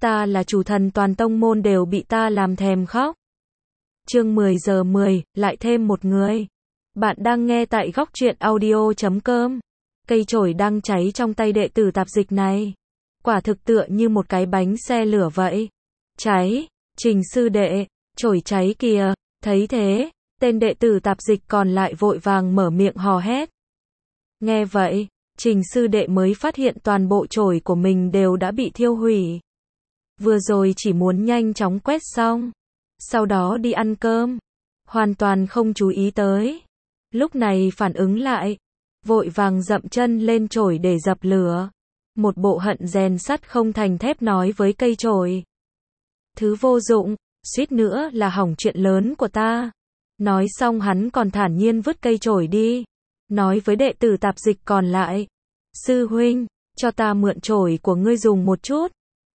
ta là chủ thần toàn tông môn đều bị ta làm thèm khóc. Chương 10 giờ 10, lại thêm một người. Bạn đang nghe tại góc truyện audio.com. Cây chổi đang cháy trong tay đệ tử tạp dịch này. Quả thực tựa như một cái bánh xe lửa vậy. Cháy, Trình sư đệ, chổi cháy kìa. Thấy thế, tên đệ tử tạp dịch còn lại vội vàng mở miệng hò hét. Nghe vậy, Trình sư đệ mới phát hiện toàn bộ chổi của mình đều đã bị thiêu hủy. Vừa rồi chỉ muốn nhanh chóng quét xong, sau đó đi ăn cơm, hoàn toàn không chú ý tới. Lúc này phản ứng lại, vội vàng dậm chân lên chổi để dập lửa. Một bộ hận rèn sắt không thành thép nói với cây chổi. Thứ vô dụng, suýt nữa là hỏng chuyện lớn của ta. Nói xong hắn còn thản nhiên vứt cây chổi đi. Nói với đệ tử tạp dịch còn lại. Sư huynh, cho ta mượn chổi của ngươi dùng một chút.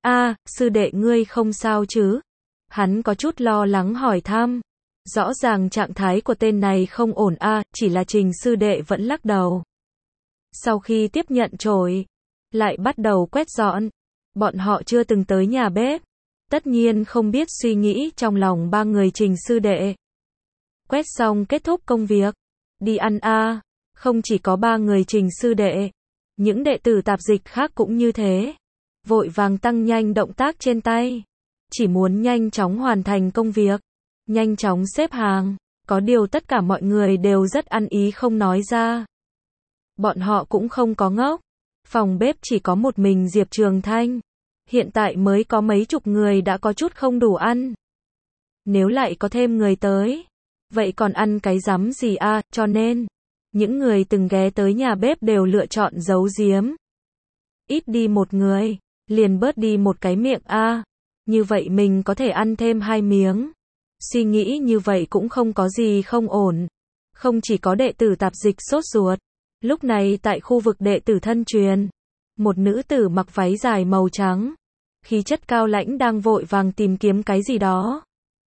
Sư đệ ngươi không sao chứ? Hắn có chút lo lắng hỏi thăm. Rõ ràng trạng thái của tên này không ổn chỉ là Trình sư đệ vẫn lắc đầu. Sau khi tiếp nhận chổi, lại bắt đầu quét dọn. Bọn họ chưa từng tới nhà bếp, tất nhiên không biết suy nghĩ trong lòng ba người Trình sư đệ. Quét xong kết thúc công việc, đi ăn Không chỉ có ba người Trình sư đệ, những đệ tử tạp dịch khác cũng như thế. Vội vàng tăng nhanh động tác trên tay, chỉ muốn nhanh chóng hoàn thành công việc, nhanh chóng xếp hàng. Có điều tất cả mọi người đều rất ăn ý không nói ra. Bọn họ cũng không có ngốc. Phòng bếp chỉ có một mình Diệp Trường Thanh. Hiện tại mới có mấy chục người đã có chút không đủ ăn. Nếu lại có thêm người tới, vậy còn ăn cái rắm gì cho nên, những người từng ghé tới nhà bếp đều lựa chọn giấu giếm. Ít đi một người, liền bớt đi một cái miệng như vậy mình có thể ăn thêm 2 miếng. Suy nghĩ như vậy cũng không có gì không ổn. Không chỉ có đệ tử tạp dịch sốt ruột. Lúc này tại khu vực đệ tử thân truyền, một nữ tử mặc váy dài màu trắng, khí chất cao lãnh đang vội vàng tìm kiếm cái gì đó.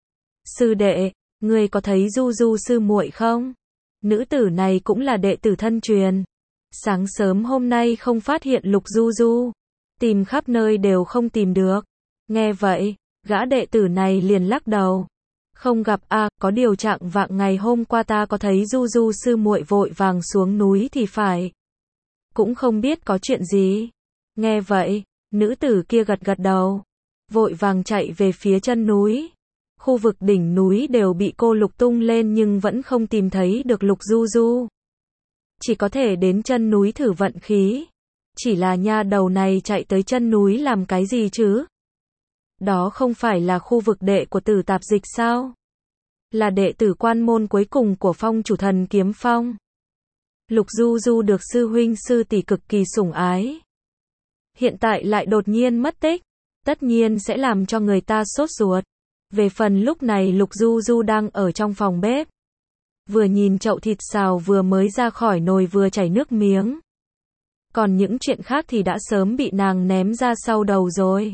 Sư đệ, ngươi có thấy Du Du sư muội không? Nữ tử này cũng là đệ tử thân truyền. Sáng sớm hôm nay không phát hiện Lục Du Du, tìm khắp nơi đều không tìm được. Nghe vậy, gã đệ tử này liền lắc đầu. Không gặp có điều trạng vạng ngày hôm qua ta có thấy Du Du sư muội vội vàng xuống núi thì phải. Cũng không biết có chuyện gì. Nghe vậy, nữ tử kia gật gật đầu, vội vàng chạy về phía chân núi. Khu vực đỉnh núi đều bị cô lục tung lên nhưng vẫn không tìm thấy được Lục Du Du. Chỉ có thể đến chân núi thử vận khí. Chỉ là nha đầu này chạy tới chân núi làm cái gì chứ? Đó không phải là khu vực đệ của tử tạp dịch sao? Là đệ tử quan môn cuối cùng của phong chủ thần kiếm phong. Lục Du Du được sư huynh sư tỷ cực kỳ sủng ái. Hiện tại lại đột nhiên mất tích, tất nhiên sẽ làm cho người ta sốt ruột. Về phần lúc này Lục Du Du đang ở trong phòng bếp. Vừa nhìn chậu thịt xào vừa mới ra khỏi nồi vừa chảy nước miếng. Còn những chuyện khác thì đã sớm bị nàng ném ra sau đầu rồi.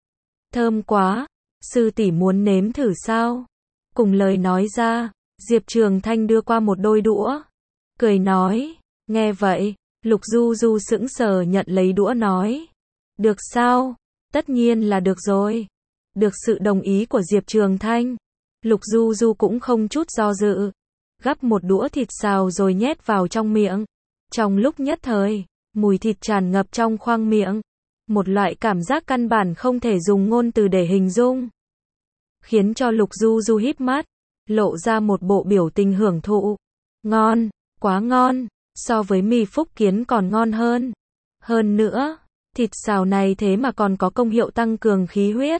Thơm quá, sư tỷ muốn nếm thử sao? Cùng lời nói ra, Diệp Trường Thanh đưa qua một đôi đũa. Cười nói, nghe vậy, Lục Du Du sững sờ nhận lấy đũa nói. Được sao? Tất nhiên là được rồi. Được sự đồng ý của Diệp Trường Thanh, Lục Du Du cũng không chút do dự. Gắp một đũa thịt xào rồi nhét vào trong miệng. Trong lúc nhất thời, mùi thịt tràn ngập trong khoang miệng. Một loại cảm giác căn bản không thể dùng ngôn từ để hình dung. Khiến cho Lục Du Du híp mắt, lộ ra một bộ biểu tình hưởng thụ. Ngon, quá ngon, so với mì Phúc Kiến còn ngon hơn. Hơn nữa, thịt xào này thế mà còn có công hiệu tăng cường khí huyết.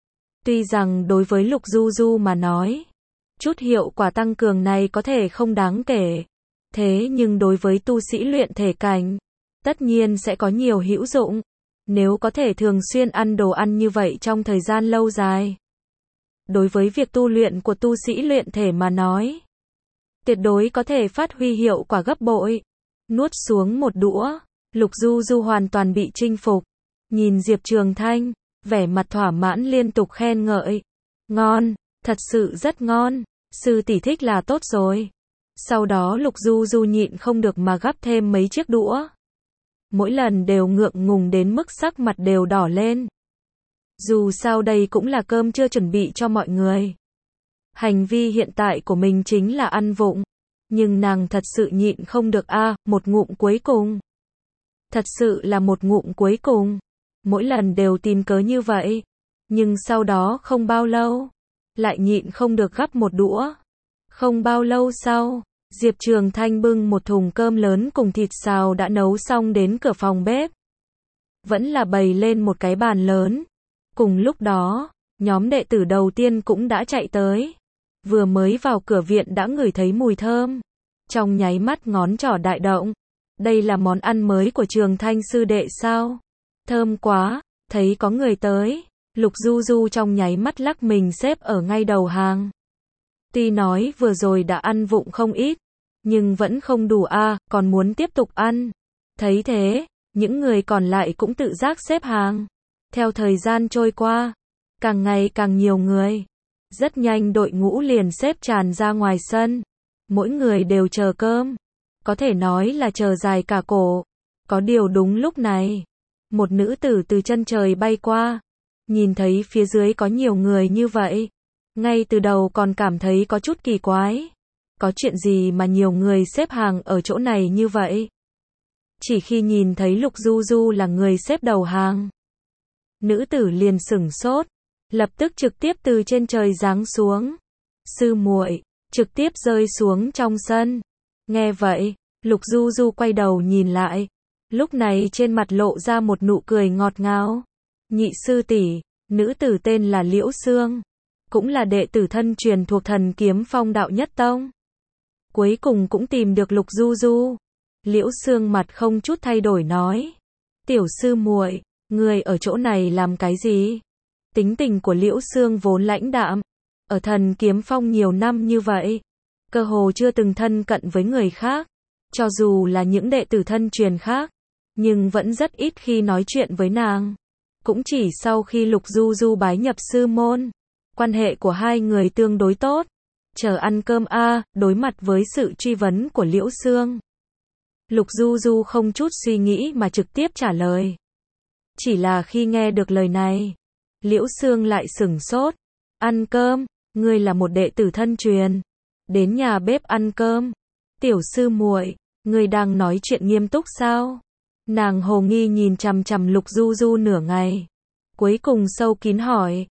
Tuy rằng đối với Lục Du Du mà nói, chút hiệu quả tăng cường này có thể không đáng kể. Thế nhưng đối với tu sĩ luyện thể cảnh, tất nhiên sẽ có nhiều hữu dụng. Nếu có thể thường xuyên ăn đồ ăn như vậy trong thời gian lâu dài. Đối với việc tu luyện của tu sĩ luyện thể mà nói, tuyệt đối có thể phát huy hiệu quả gấp bội. Nuốt xuống một đũa, Lục Du Du hoàn toàn bị chinh phục. Nhìn Diệp Trường Thanh, vẻ mặt thỏa mãn liên tục khen ngợi. Ngon, thật sự rất ngon, sư tỷ thích là tốt rồi. Sau đó Lục Du Du nhịn không được mà gắp thêm mấy chiếc đũa. Mỗi lần đều ngượng ngùng đến mức sắc mặt đều đỏ lên. Dù sao đây cũng là cơm trưa chuẩn bị cho mọi người. Hành vi hiện tại của mình chính là ăn vụng. Nhưng nàng thật sự nhịn không được một ngụm cuối cùng. Thật sự là một ngụm cuối cùng. Mỗi lần đều tìm cớ như vậy. Nhưng sau đó không bao lâu, lại nhịn không được gắp một đũa. Không bao lâu sau, Diệp Trường Thanh bưng một thùng cơm lớn cùng thịt xào đã nấu xong đến cửa phòng bếp. Vẫn là bày lên một cái bàn lớn. Cùng lúc đó, nhóm đệ tử đầu tiên cũng đã chạy tới. Vừa mới vào cửa viện đã ngửi thấy mùi thơm. Trong nháy mắt ngón trỏ đại động. Đây là món ăn mới của Trường Thanh sư đệ sao? Thơm quá, thấy có người tới. Lục Du Du trong nháy mắt lắc mình xếp ở ngay đầu hàng. Tuy nói vừa rồi đã ăn vụng không ít, nhưng vẫn không đủ còn muốn tiếp tục ăn. Thấy thế, những người còn lại cũng tự giác xếp hàng. Theo thời gian trôi qua, càng ngày càng nhiều người. Rất nhanh đội ngũ liền xếp tràn ra ngoài sân. Mỗi người đều chờ cơm. Có thể nói là chờ dài cả cổ. Có điều đúng lúc này, một nữ tử từ chân trời bay qua. Nhìn thấy phía dưới có nhiều người như vậy. Ngay từ đầu còn cảm thấy có chút kỳ quái. Có chuyện gì mà nhiều người xếp hàng ở chỗ này như vậy? Chỉ khi nhìn thấy Lục Du Du là người xếp đầu hàng, nữ tử liền sửng sốt, lập tức trực tiếp từ trên trời giáng xuống. Sư muội, trực tiếp rơi xuống trong sân. Nghe vậy, Lục Du Du quay đầu nhìn lại. Lúc này trên mặt lộ ra một nụ cười ngọt ngào. Nhị sư tỷ, nữ tử tên là Liễu Xương, cũng là đệ tử thân truyền thuộc Thần Kiếm Phong Đạo Nhất Tông. Cuối cùng cũng tìm được Lục Du Du. Liễu Xương mặt không chút thay đổi nói: "Tiểu sư muội, ngươi ở chỗ này làm cái gì?" Tính tình của Liễu Xương vốn lãnh đạm, ở Thần Kiếm Phong nhiều năm như vậy, cơ hồ chưa từng thân cận với người khác, cho dù là những đệ tử thân truyền khác, nhưng vẫn rất ít khi nói chuyện với nàng. Cũng chỉ sau khi Lục Du Du bái nhập sư môn, quan hệ của hai người tương đối tốt. Chờ ăn cơm đối mặt với sự truy vấn của Liễu Xương, Lục Du Du không chút suy nghĩ mà trực tiếp trả lời. Chỉ là khi nghe được lời này, Liễu Xương lại sửng sốt. Ăn cơm, ngươi là một đệ tử thân truyền, đến nhà bếp ăn cơm. Tiểu sư muội, ngươi đang nói chuyện nghiêm túc sao? Nàng hồ nghi nhìn chằm chằm Lục Du Du nửa ngày. Cuối cùng sâu kín hỏi.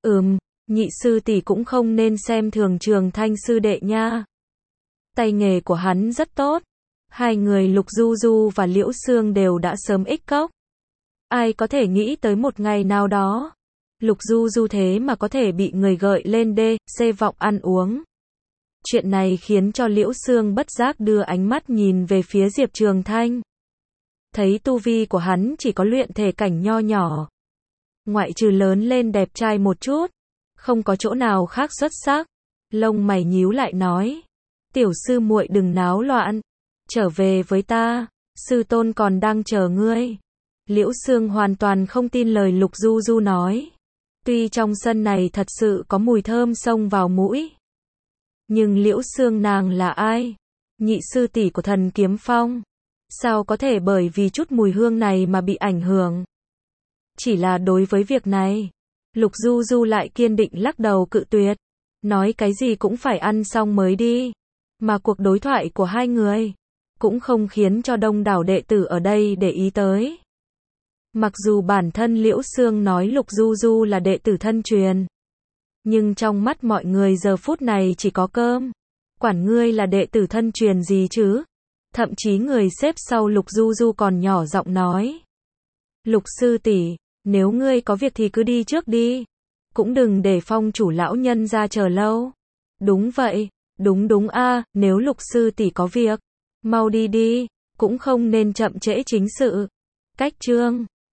Nhị sư tỷ cũng không nên xem thường Trường Thanh sư đệ nha. Tay nghề của hắn rất tốt. Hai người Lục Du Du và Liễu Xương đều đã sớm ích cốc. Ai có thể nghĩ tới một ngày nào đó, Lục Du Du thế mà có thể bị người gợi lên C vọng ăn uống. Chuyện này khiến cho Liễu Xương bất giác đưa ánh mắt nhìn về phía Diệp Trường Thanh. Thấy tu vi của hắn chỉ có luyện thể cảnh nho nhỏ. Ngoại trừ lớn lên đẹp trai một chút, không có chỗ nào khác xuất sắc. Lông mày nhíu lại nói: "Tiểu sư muội đừng náo loạn, trở về với ta, sư tôn còn đang chờ ngươi." Liễu Xương hoàn toàn không tin lời Lục Du Du nói. Tuy trong sân này thật sự có mùi thơm xông vào mũi, nhưng Liễu Xương nàng là ai? Nhị sư tỷ của Thần Kiếm Phong, sao có thể bởi vì chút mùi hương này mà bị ảnh hưởng? Chỉ là đối với việc này, Lục Du Du lại kiên định lắc đầu cự tuyệt, nói cái gì cũng phải ăn xong mới đi. Mà cuộc đối thoại của hai người cũng không khiến cho đông đảo đệ tử ở đây để ý tới. Mặc dù bản thân Liễu Xương nói Lục Du Du là đệ tử thân truyền, nhưng trong mắt mọi người giờ phút này chỉ có cơm. Quản ngươi là đệ tử thân truyền gì chứ? Thậm chí người xếp sau Lục Du Du còn nhỏ giọng nói: "Lục sư tỷ, nếu ngươi có việc thì cứ đi trước đi, cũng đừng để Phong chủ lão nhân ra chờ lâu." Đúng vậy, đúng nếu Lục sư tỷ có việc, mau đi đi, cũng không nên chậm trễ chính sự. Cách chương